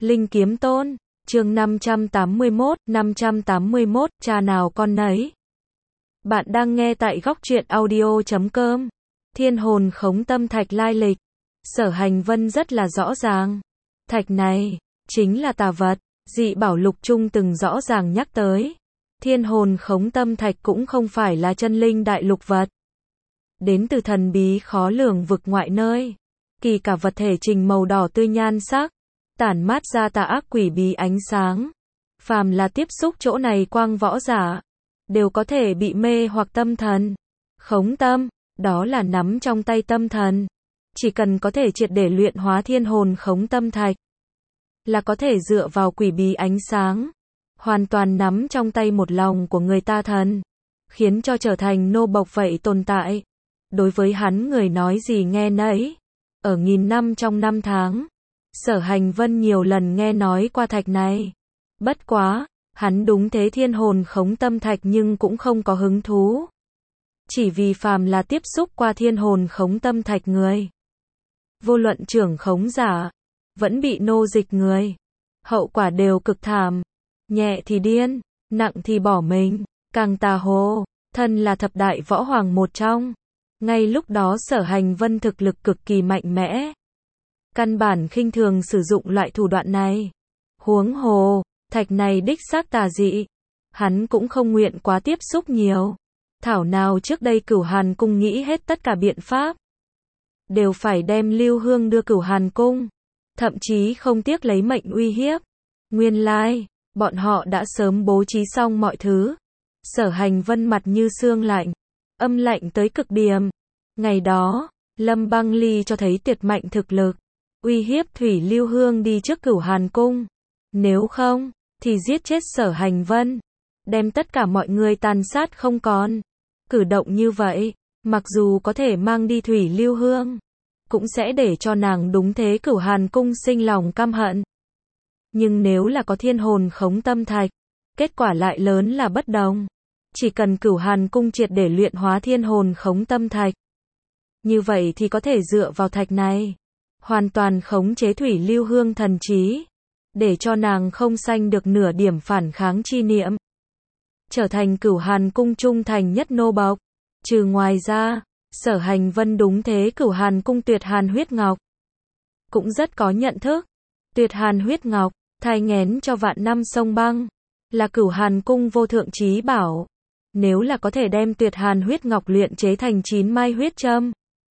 Linh Kiếm Tôn, chương 581, cha nào con nấy. Bạn đang nghe tại góc truyện audio.com. Thiên hồn khống tâm thạch lai lịch. Sở Hành Vân rất là rõ ràng. Thạch này, chính là tà vật, dị bảo lục trung từng rõ ràng nhắc tới. Thiên hồn khống tâm thạch cũng không phải là chân linh đại lục vật. Đến từ thần bí khó lường vực ngoại nơi. Kỳ cả vật thể trình màu đỏ tươi nhan sắc, tản mát ra tà ác quỷ bí ánh sáng. Phàm là tiếp xúc chỗ này quang võ giả, đều có thể bị mê hoặc tâm thần. Khống tâm, đó là nắm trong tay tâm thần. Chỉ cần có thể triệt để luyện hóa thiên hồn khống tâm thạch, là có thể dựa vào quỷ bí ánh sáng, hoàn toàn nắm trong tay một lòng của người ta thần, khiến cho trở thành nô bộc vậy tồn tại. Đối với hắn người nói gì nghe nấy. Ở nghìn năm trong năm tháng, Sở Hành Vân nhiều lần nghe nói qua thạch này. Bất quá, hắn đúng thế thiên hồn khống tâm thạch nhưng cũng không có hứng thú. Chỉ vì phàm là tiếp xúc qua thiên hồn khống tâm thạch người, vô luận trưởng khống giả, vẫn bị nô dịch người. Hậu quả đều cực thảm. Nhẹ thì điên, nặng thì bỏ mình, càng tà hồ. Thân là thập đại võ hoàng một trong. Ngay lúc đó Sở Hành Vân thực lực cực kỳ mạnh mẽ. Căn bản khinh thường sử dụng loại thủ đoạn này. Huống hồ, thạch này đích xác tà dị. Hắn cũng không nguyện quá tiếp xúc nhiều. Thảo nào trước đây Cửu Hàn Cung nghĩ hết tất cả biện pháp, đều phải đem Lưu Hương đưa Cửu Hàn Cung. Thậm chí không tiếc lấy mệnh uy hiếp. Nguyên lai, bọn họ đã sớm bố trí xong mọi thứ. Sở Hành Vân mặt như xương lạnh, âm lạnh tới cực điểm. Ngày đó, Lâm Băng Ly cho thấy tuyệt mạnh thực lực, uy hiếp Thủy Lưu Hương đi trước Cửu Hàn Cung. Nếu không, thì giết chết Sở Hành Vân, đem tất cả mọi người tàn sát không còn. Cử động như vậy, mặc dù có thể mang đi Thủy Lưu Hương, cũng sẽ để cho nàng đúng thế Cửu Hàn Cung sinh lòng căm hận. Nhưng nếu là có thiên hồn khống tâm thạch, kết quả lại lớn là bất đồng. Chỉ cần Cửu Hàn Cung triệt để luyện hóa thiên hồn khống tâm thạch, như vậy thì có thể dựa vào thạch này, hoàn toàn khống chế Thủy Lưu Hương thần trí, để cho nàng không sanh được nửa điểm phản kháng chi niệm, trở thành Cửu Hàn Cung trung thành nhất nô bộc. Trừ ngoài ra, Sở Hành Vân đúng thế Cửu Hàn Cung tuyệt hàn huyết ngọc, cũng rất có nhận thức. Tuyệt hàn huyết ngọc, thai nghén cho vạn năm sông băng, là Cửu Hàn Cung vô thượng chí bảo. Nếu là có thể đem tuyệt hàn huyết ngọc luyện chế thành 9 mai huyết châm,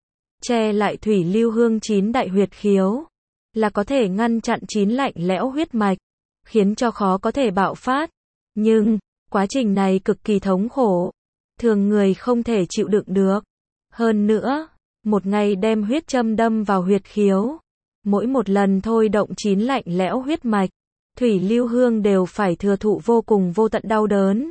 che lại Thủy Lưu Hương 9 đại huyệt khiếu, là có thể ngăn chặn 9 lạnh lẽo huyết mạch, khiến cho khó có thể bạo phát. Nhưng, quá trình này cực kỳ thống khổ, thường người không thể chịu đựng được. Hơn nữa, một ngày đem huyết châm đâm vào huyệt khiếu, mỗi một lần thôi động 9 lạnh lẽo huyết mạch, Thủy Lưu Hương đều phải thừa thụ vô cùng vô tận đau đớn.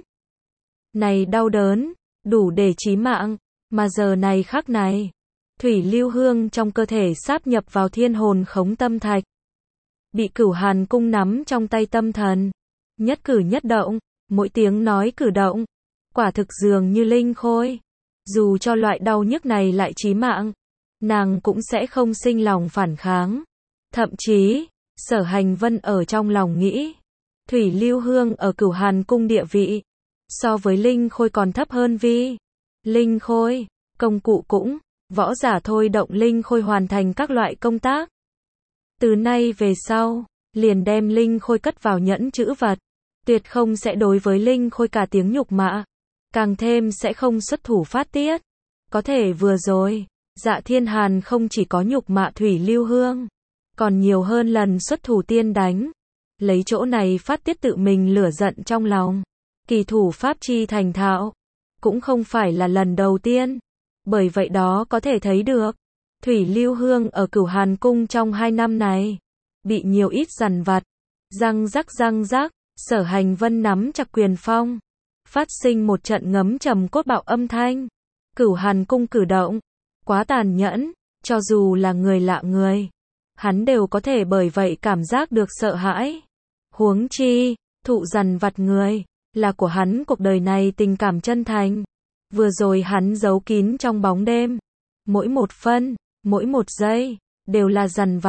Này đau đớn, đủ để chí mạng, mà giờ này khắc này, Thủy Lưu Hương trong cơ thể sáp nhập vào thiên hồn khống tâm thạch, bị Cửu Hàn Cung nắm trong tay tâm thần, nhất cử nhất động, mỗi tiếng nói cử động, quả thực dường như linh khôi. Dù cho loại đau nhức này lại chí mạng, nàng cũng sẽ không sinh lòng phản kháng. Thậm chí, Sở Hành Vân ở trong lòng nghĩ, Thủy Lưu Hương ở Cửu Hàn Cung địa vị, so với linh khôi còn thấp hơn vi. Linh khôi, công cụ cũng, võ giả thôi động linh khôi hoàn thành các loại công tác. Từ nay về sau, liền đem linh khôi cất vào nhẫn trữ vật, tuyệt không sẽ đối với linh khôi cả tiếng nhục mạ, càng thêm sẽ không xuất thủ phát tiết. Có thể vừa rồi, Dạ Thiên Hàn không chỉ có nhục mạ Thủy Lưu Hương, còn nhiều hơn lần xuất thủ tiên đánh, lấy chỗ này phát tiết tự mình lửa giận trong lòng. Kỳ thủ pháp chi thành thạo, cũng không phải là lần đầu tiên. Bởi vậy đó có thể thấy được, Thủy Lưu Hương ở Cửu Hàn Cung trong 2 năm này, bị nhiều ít dằn vặt. Răng rắc, Sở Hành Vân nắm chặt quyền phong, phát sinh một trận ngấm trầm cốt bạo âm thanh. Cửu Hàn Cung cử động, quá tàn nhẫn, cho dù là người lạ người, hắn đều có thể bởi vậy cảm giác được sợ hãi. Huống chi, thụ dằn vặt người, là của hắn cuộc đời này tình cảm chân thành. Vừa rồi hắn giấu kín trong bóng đêm. Mỗi một phân, mỗi một giây, đều là dằn vặt.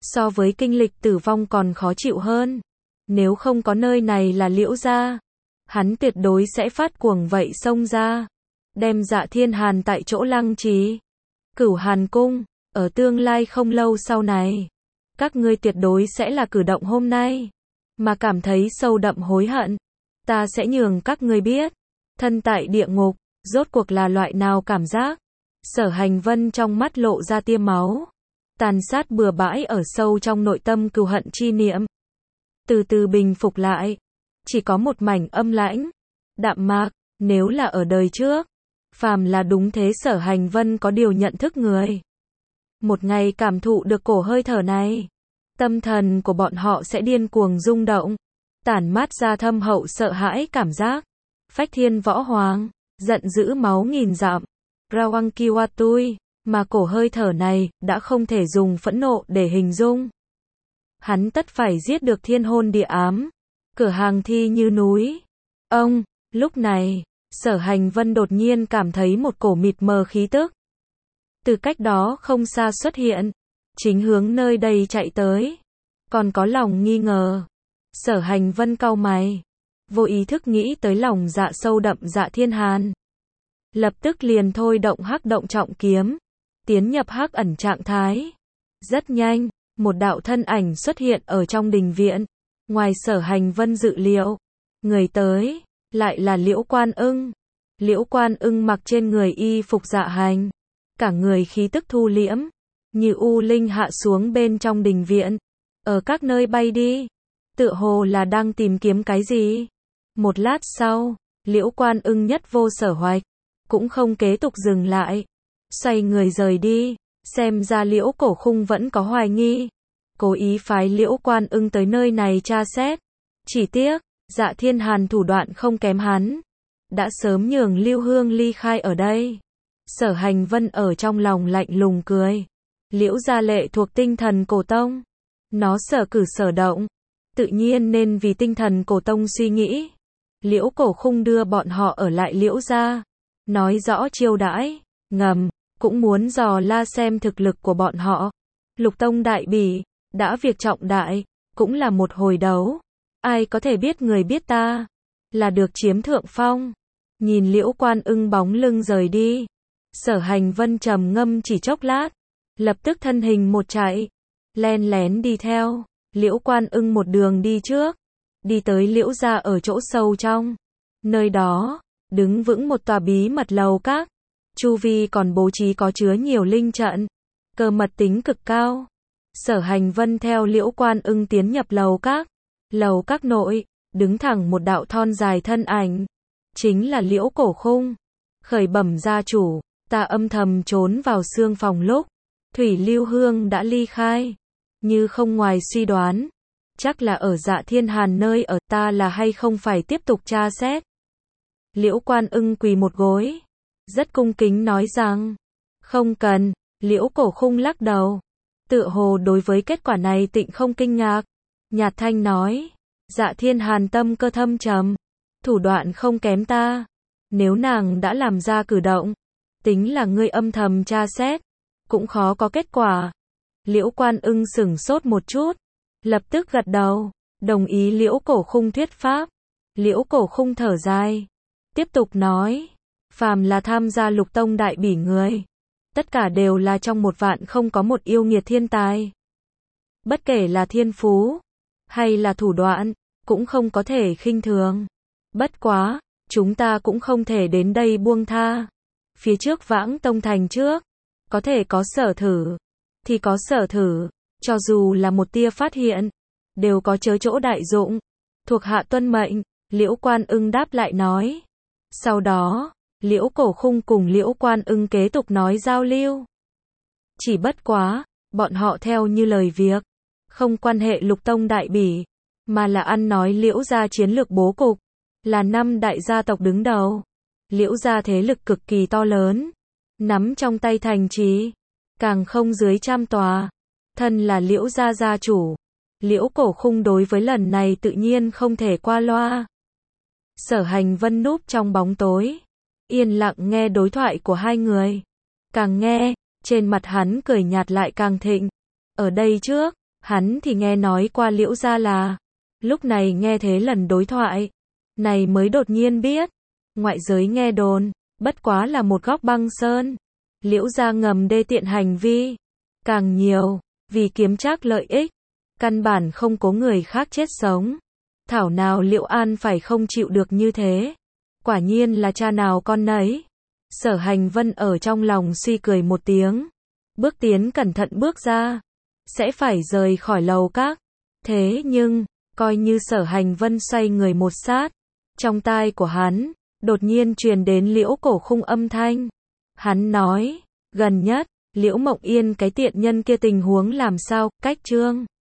so với kinh lịch tử vong còn khó chịu hơn. Nếu không có nơi này là Liễu gia, hắn tuyệt đối sẽ phát cuồng vậy xông ra, đem Dạ Thiên Hàn tại chỗ lăng trí. Cửu Hàn Cung, ở tương lai không lâu sau này, các ngươi tuyệt đối sẽ là cử động hôm nay, mà cảm thấy sâu đậm hối hận. Ta sẽ nhường các ngươi biết, thân tại địa ngục, rốt cuộc là loại nào cảm giác. Sở Hành Vân trong mắt lộ ra tia máu, tàn sát bừa bãi ở sâu trong nội tâm cừu hận chi niệm. Từ từ bình phục lại, chỉ có một mảnh âm lãnh, đạm mạc. Nếu là ở đời trước, phàm là đúng thế Sở Hành Vân có điều nhận thức người. Một ngày cảm thụ được cổ hơi thở này, tâm thần của bọn họ sẽ điên cuồng rung động, tản mát ra thâm hậu sợ hãi cảm giác. Phách Thiên Võ Hoàng, giận dữ máu nghìn dặm, Rawang Kiwatui, mà cổ hơi thở này đã không thể dùng phẫn nộ để hình dung. Hắn tất phải giết được thiên hôn địa ám, cửa hàng thi như núi. Ông, lúc này, Sở Hành Vân đột nhiên cảm thấy một cổ mịt mờ khí tức từ cách đó không xa xuất hiện, chính hướng nơi đây chạy tới. Còn có lòng nghi ngờ. Sở Hành Vân cau mày, vô ý thức nghĩ tới lòng dạ sâu đậm Dạ Thiên Hàn. Lập tức liền thôi động hắc động trọng kiếm, tiến nhập hắc ẩn trạng thái. Rất nhanh, một đạo thân ảnh xuất hiện ở trong đình viện. Ngoài Sở Hành Vân dự liệu, người tới lại là Liễu Quan Ưng. Liễu Quan Ưng mặc trên người y phục dạ hành, cả người khí tức thu liễm, như u linh hạ xuống bên trong đình viện, ở các nơi bay đi, tựa hồ là đang tìm kiếm cái gì. Một lát sau, Liễu Quan Ưng nhất vô sở hoạch, cũng không kế tục dừng lại, xoay người rời đi. Xem ra Liễu Cổ Khung vẫn có hoài nghi, cố ý phái Liễu Quan Ưng tới nơi này tra xét. Chỉ tiếc, Dạ Thiên Hàn thủ đoạn không kém hắn, đã sớm nhường Lưu Hương ly khai ở đây. Sở Hành Vân ở trong lòng lạnh lùng cười. Liễu gia lệ thuộc tinh thần cổ tông, nó sở cử sở động, tự nhiên nên vì tinh thần cổ tông suy nghĩ. Liễu Cổ Khung đưa bọn họ ở lại Liễu gia, nói rõ chiêu đãi, ngầm, cũng muốn dò la xem thực lực của bọn họ. Lục tông đại bỉ, đã việc trọng đại, cũng là một hồi đấu. Ai có thể biết người biết ta, là được chiếm thượng phong. Nhìn Liễu Quan Ưng bóng lưng rời đi, Sở Hành Vân trầm ngâm chỉ chốc lát, lập tức thân hình một chạy, len lén đi theo. Liễu Quan Ưng một đường đi trước, đi tới Liễu gia ở chỗ sâu trong. Nơi đó, đứng vững một tòa bí mật lầu các, chu vi còn bố trí có chứa nhiều linh trận, cơ mật tính cực cao. Sở Hành Vân theo Liễu Quan Ưng tiến nhập lầu các. Lầu các nội, đứng thẳng một đạo thon dài thân ảnh, chính là Liễu Cổ Khung. Khởi bẩm gia chủ, ta âm thầm trốn vào xương phòng lúc Thủy Lưu Hương đã ly khai, như không ngoài suy đoán, chắc là ở Dạ Thiên Hàn nơi ở. Ta là hay không phải tiếp tục tra xét? Liễu Quan Ưng quỳ một gối, rất cung kính nói rằng, không cần. Liễu Cổ Khung lắc đầu, tựa hồ đối với kết quả này tịnh không kinh ngạc, nhạt thanh nói, Dạ Thiên Hàn tâm cơ thâm trầm, thủ đoạn không kém ta, nếu nàng đã làm ra cử động, tính là ngươi âm thầm tra xét, cũng khó có kết quả. Liễu Quan Ưng sửng sốt một chút, lập tức gật đầu, đồng ý Liễu Cổ Khung thuyết pháp. Liễu Cổ Khung thở dài, tiếp tục nói, phàm là tham gia Lục Tông đại bỉ người, tất cả đều là trong một vạn không có một yêu nghiệt thiên tài. Bất kể là thiên phú, hay là thủ đoạn, cũng không có thể khinh thường. Bất quá, chúng ta cũng không thể đến đây buông tha. Phía trước Vãng Tông thành trước, có thể có sở thử, thì có sở thử, cho dù là một tia phát hiện, đều có chớ chỗ đại dụng. Thuộc hạ tuân mệnh, Liễu Quan Ưng đáp lại nói. Sau đó, Liễu Cổ Khung cùng Liễu Quan Ưng kế tục nói giao lưu. Chỉ bất quá, bọn họ theo như lời việc, không quan hệ Lục Tông đại bỉ, mà là ăn nói Liễu gia chiến lược bố cục, là 5 đại gia tộc đứng đầu. Liễu gia thế lực cực kỳ to lớn, nắm trong tay thành trì, càng không dưới 100 tòa. Thân là Liễu gia gia chủ, Liễu Cổ Khung đối với lần này tự nhiên không thể qua loa. Sở Hành Vân núp trong bóng tối, yên lặng nghe đối thoại của hai người. Càng nghe, trên mặt hắn cười nhạt lại càng thịnh. Ở đây trước, Hắn thì nghe nói qua Liễu gia là, lúc này nghe thế lần đối thoại này mới đột nhiên biết, ngoại giới nghe đồn, bất quá là một góc băng sơn. Liễu gia ngầm đê tiện hành vi, càng nhiều, vì kiếm trác lợi ích, căn bản không cố người khác chết sống. Thảo nào Liễu An phải không chịu được như thế. Quả nhiên là cha nào con nấy. Sở Hành Vân ở trong lòng suy cười một tiếng. Bước tiến cẩn thận bước ra. Sẽ phải rời khỏi lầu các. Thế nhưng, coi như Sở Hành Vân xoay người một sát. Trong tai của hắn, đột nhiên truyền đến Liễu Cổ Khung âm thanh. Hắn nói, gần nhất, Liễu Mộng Yên cái tiện nhân kia tình huống làm sao, cách Trương